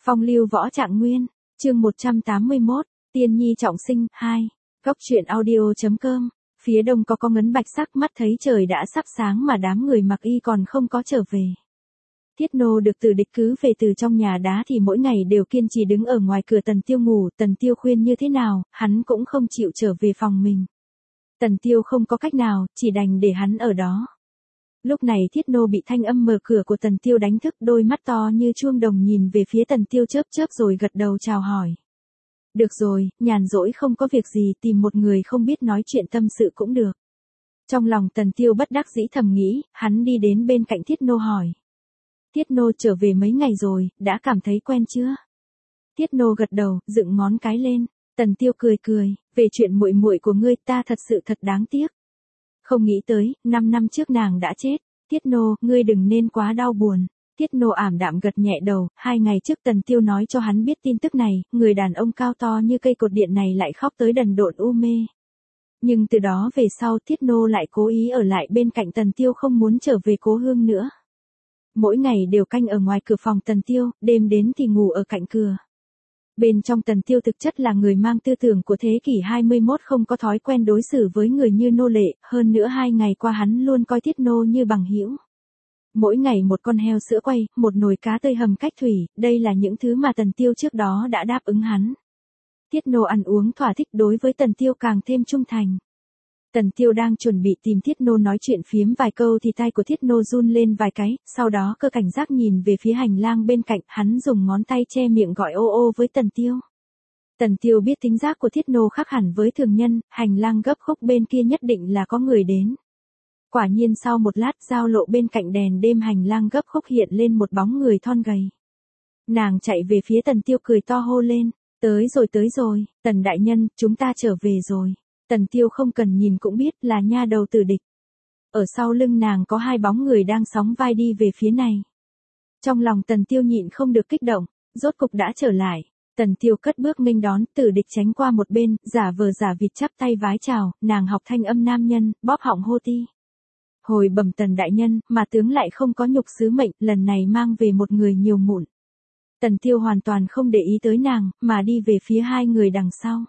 Phong lưu võ trạng nguyên, chương 181, tiên nhi trọng sinh, 2. Góc truyện audio.com, phía đông có ngấn bạch sắc mắt thấy trời đã sắp sáng mà đám người mặc y còn không có trở về. Thiết Nô được Tử Địch cứ về từ trong nhà đá thì mỗi ngày đều kiên trì đứng ở ngoài cửa Tần Tiêu ngủ, Tần Tiêu khuyên như thế nào, hắn cũng không chịu trở về phòng mình. Tần Tiêu không có cách nào, chỉ đành để hắn ở đó. Lúc này Thiết Nô bị thanh âm mở cửa của Tần Tiêu đánh thức, đôi mắt to như chuông đồng nhìn về phía Tần Tiêu chớp chớp rồi gật đầu chào hỏi. Được rồi, nhàn rỗi không có việc gì, tìm một người không biết nói chuyện tâm sự cũng được. Trong lòng Tần Tiêu bất đắc dĩ thầm nghĩ, hắn đi đến bên cạnh Thiết Nô hỏi. Thiết Nô trở về mấy ngày rồi, đã cảm thấy quen chưa? Thiết Nô gật đầu, dựng ngón cái lên. Tần Tiêu cười cười, về chuyện muội muội của ngươi ta thật sự thật đáng tiếc. Không nghĩ tới, 5 năm trước nàng đã chết. Thiết Nô, ngươi đừng nên quá đau buồn. Thiết Nô ảm đạm gật nhẹ đầu, 2 ngày trước Tần Tiêu nói cho hắn biết tin tức này, người đàn ông cao to như cây cột điện này lại khóc tới đần độn u mê. Nhưng từ đó về sau Thiết Nô lại cố ý ở lại bên cạnh Tần Tiêu không muốn trở về cố hương nữa. Mỗi ngày đều canh ở ngoài cửa phòng Tần Tiêu, đêm đến thì ngủ ở cạnh cửa. Bên trong Tần Tiêu thực chất là người mang tư tưởng của thế kỷ 21 không có thói quen đối xử với người như nô lệ, hơn nữa 2 ngày qua hắn luôn coi Thiết Nô như bằng hữu. Mỗi ngày một con heo sữa quay, một nồi cá tươi hầm cách thủy, đây là những thứ mà Tần Tiêu trước đó đã đáp ứng hắn. Thiết Nô ăn uống thỏa thích, đối với Tần Tiêu càng thêm trung thành. Tần Tiêu đang chuẩn bị tìm Thiết Nô nói chuyện phiếm vài câu thì tai của Thiết Nô run lên vài cái, sau đó cơ cảnh giác nhìn về phía hành lang bên cạnh, hắn dùng ngón tay che miệng gọi ô ô với Tần Tiêu. Tần Tiêu biết tính giác của Thiết Nô khác hẳn với thường nhân, hành lang gấp khúc bên kia nhất định là có người đến. Quả nhiên sau một lát giao lộ bên cạnh đèn đêm hành lang gấp khúc hiện lên một bóng người thon gầy. Nàng chạy về phía Tần Tiêu cười to hô lên, tới rồi, Tần đại nhân, chúng ta trở về rồi. Tần Tiêu không cần nhìn cũng biết là nha đầu Tử Địch. Ở sau lưng nàng có 2 bóng người đang sóng vai đi về phía này. Trong lòng Tần Tiêu nhịn không được kích động, rốt cục đã trở lại. Tần Tiêu cất bước nghênh đón, Tử Địch tránh qua một bên, giả vờ giả vịt chắp tay vái chào, nàng học thanh âm nam nhân, bóp họng hô ti. Hồi bẩm Tần đại nhân, mà tướng lại không có nhục sứ mệnh, lần này mang về một người nhiều mụn. Tần Tiêu hoàn toàn không để ý tới nàng, mà đi về phía 2 người đằng sau.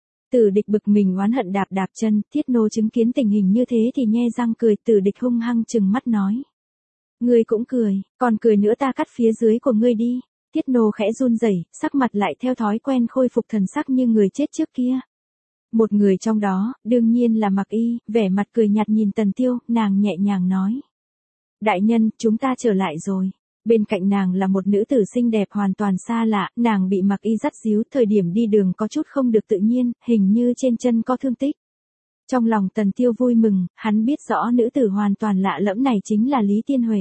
Tử Địch bực mình oán hận đạp đạp chân, Thiết Nô chứng kiến tình hình như thế thì nhe răng cười, Tử Địch hung hăng trừng mắt nói. Ngươi cũng cười, còn cười nữa ta cắt phía dưới của ngươi đi. Thiết Nô khẽ run rẩy, sắc mặt lại theo thói quen khôi phục thần sắc như người chết trước kia. Một người trong đó, đương nhiên là Mặc Y, vẻ mặt cười nhạt nhìn Tần Tiêu, nàng nhẹ nhàng nói. Đại nhân, chúng ta trở lại rồi. Bên cạnh nàng là một nữ tử xinh đẹp hoàn toàn xa lạ, nàng bị Mặc Y dắt díu, thời điểm đi đường có chút không được tự nhiên, hình như trên chân có thương tích. Trong lòng Tần Tiêu vui mừng, hắn biết rõ nữ tử hoàn toàn lạ lẫm này chính là Lý Tiên Huệ.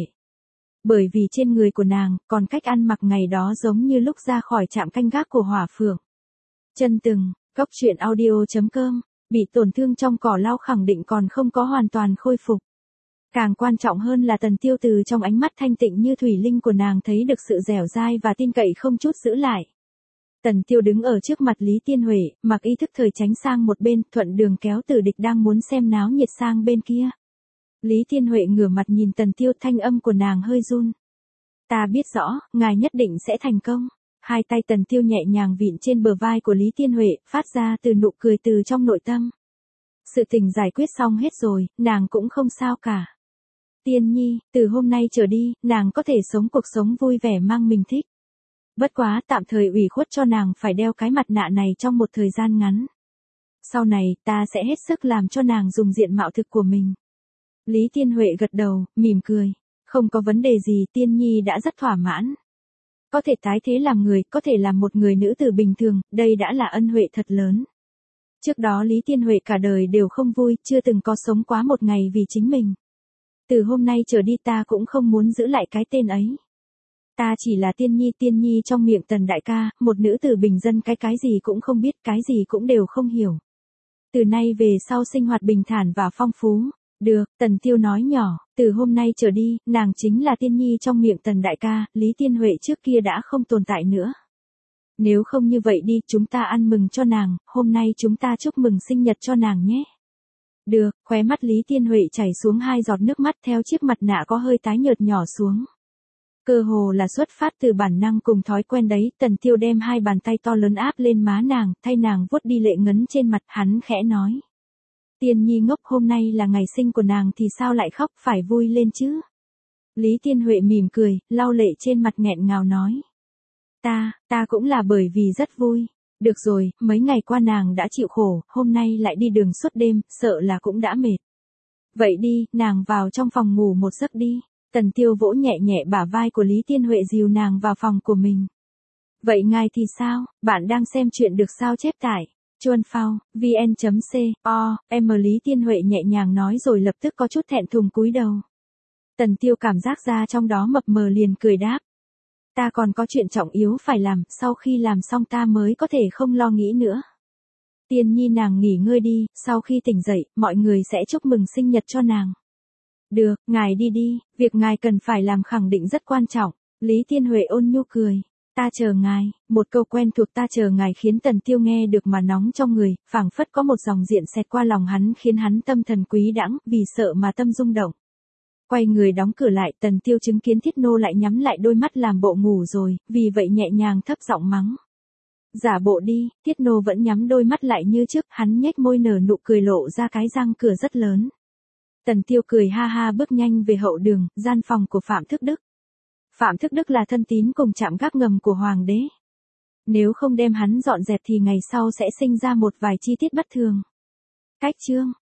Bởi vì trên người của nàng, còn cách ăn mặc ngày đó giống như lúc ra khỏi trạm canh gác của Hỏa Phượng. Chân từng, góc truyện audio.com, bị tổn thương trong cỏ lau khẳng định còn không có hoàn toàn khôi phục. Càng quan trọng hơn là Tần Tiêu từ trong ánh mắt thanh tịnh như thủy linh của nàng thấy được sự dẻo dai và tin cậy không chút giữ lại. Tần Tiêu đứng ở trước mặt Lý Tiên Huệ, Mặc Y thức thời tránh sang một bên, thuận đường kéo Tử Địch đang muốn xem náo nhiệt sang bên kia. Lý Tiên Huệ ngửa mặt nhìn Tần Tiêu, thanh âm của nàng hơi run. Ta biết rõ, ngài nhất định sẽ thành công. 2 tay Tần Tiêu nhẹ nhàng vịn trên bờ vai của Lý Tiên Huệ, phát ra từ nụ cười từ trong nội tâm. Sự tình giải quyết xong hết rồi, nàng cũng không sao cả. Tiên nhi, từ hôm nay trở đi, nàng có thể sống cuộc sống vui vẻ mang mình thích. Bất quá tạm thời ủy khuất cho nàng phải đeo cái mặt nạ này trong một thời gian ngắn. Sau này, ta sẽ hết sức làm cho nàng dùng diện mạo thực của mình. Lý Tiên Huệ gật đầu, mỉm cười. Không có vấn đề gì, Tiên nhi đã rất thỏa mãn. Có thể tái thế làm người, có thể làm một người nữ tử bình thường, đây đã là ân huệ thật lớn. Trước đó Lý Tiên Huệ cả đời đều không vui, chưa từng có sống quá một ngày vì chính mình. Từ hôm nay trở đi ta cũng không muốn giữ lại cái tên ấy. Ta chỉ là tiên nhi trong miệng Tần đại ca, một nữ tử bình dân cái gì cũng không biết, cái gì cũng đều không hiểu. Từ nay về sau sinh hoạt bình thản và phong phú. Được, Tần Tiêu nói nhỏ, từ hôm nay trở đi, nàng chính là tiên nhi trong miệng Tần đại ca, Lý Tiên Huệ trước kia đã không tồn tại nữa. Nếu không như vậy đi, chúng ta ăn mừng cho nàng, hôm nay chúng ta chúc mừng sinh nhật cho nàng nhé. Được, khóe mắt Lý Tiên Huệ chảy xuống 2 giọt nước mắt, theo chiếc mặt nạ có hơi tái nhợt nhỏ xuống. Cơ hồ là xuất phát từ bản năng cùng thói quen đấy, Tần Tiêu đem hai bàn tay to lớn áp lên má nàng, thay nàng vuốt đi lệ ngấn trên mặt, hắn khẽ nói. Tiên Nhi ngốc, hôm nay là ngày sinh của nàng thì sao lại khóc, phải vui lên chứ. Lý Tiên Huệ mỉm cười, lau lệ trên mặt nghẹn ngào nói. Ta cũng là bởi vì rất vui. Được rồi, mấy ngày qua nàng đã chịu khổ, hôm nay lại đi đường suốt đêm, sợ là cũng đã mệt. Vậy đi, nàng vào trong phòng ngủ một giấc đi. Tần Tiêu vỗ nhẹ nhẹ bả vai của Lý Tiên Huệ dìu nàng vào phòng của mình. Vậy ngài thì sao, bạn đang xem chuyện được sao chép tải. Chuan Phao, vn.co, Lý Tiên Huệ nhẹ nhàng nói rồi lập tức có chút thẹn thùng cúi đầu. Tần Tiêu cảm giác ra trong đó mập mờ liền cười đáp. Ta còn có chuyện trọng yếu phải làm, sau khi làm xong ta mới có thể không lo nghĩ nữa. Tiên Nhi nàng nghỉ ngơi đi, sau khi tỉnh dậy, mọi người sẽ chúc mừng sinh nhật cho nàng. Được, ngài đi đi, việc ngài cần phải làm khẳng định rất quan trọng. Lý Tiên Huệ ôn nhu cười. Ta chờ ngài, một câu quen thuộc ta chờ ngài khiến Tần Tiêu nghe được mà nóng trong người, phảng phất có một dòng điện xẹt qua lòng hắn khiến hắn tâm thần quý đãng, vì sợ mà tâm rung động. Quay người đóng cửa lại, Tần Tiêu chứng kiến Thiết Nô lại nhắm lại đôi mắt làm bộ ngủ rồi, vì vậy nhẹ nhàng thấp giọng mắng. Giả bộ đi, Thiết Nô vẫn nhắm đôi mắt lại như trước, hắn nhếch môi nở nụ cười lộ ra cái răng cửa rất lớn. Tần Tiêu cười ha ha bước nhanh về hậu đường, gian phòng của Phạm Thức Đức. Phạm Thức Đức là thân tín cùng trạm gác ngầm của Hoàng đế. Nếu không đem hắn dọn dẹp thì ngày sau sẽ sinh ra một vài chi tiết bất thường. Cách chương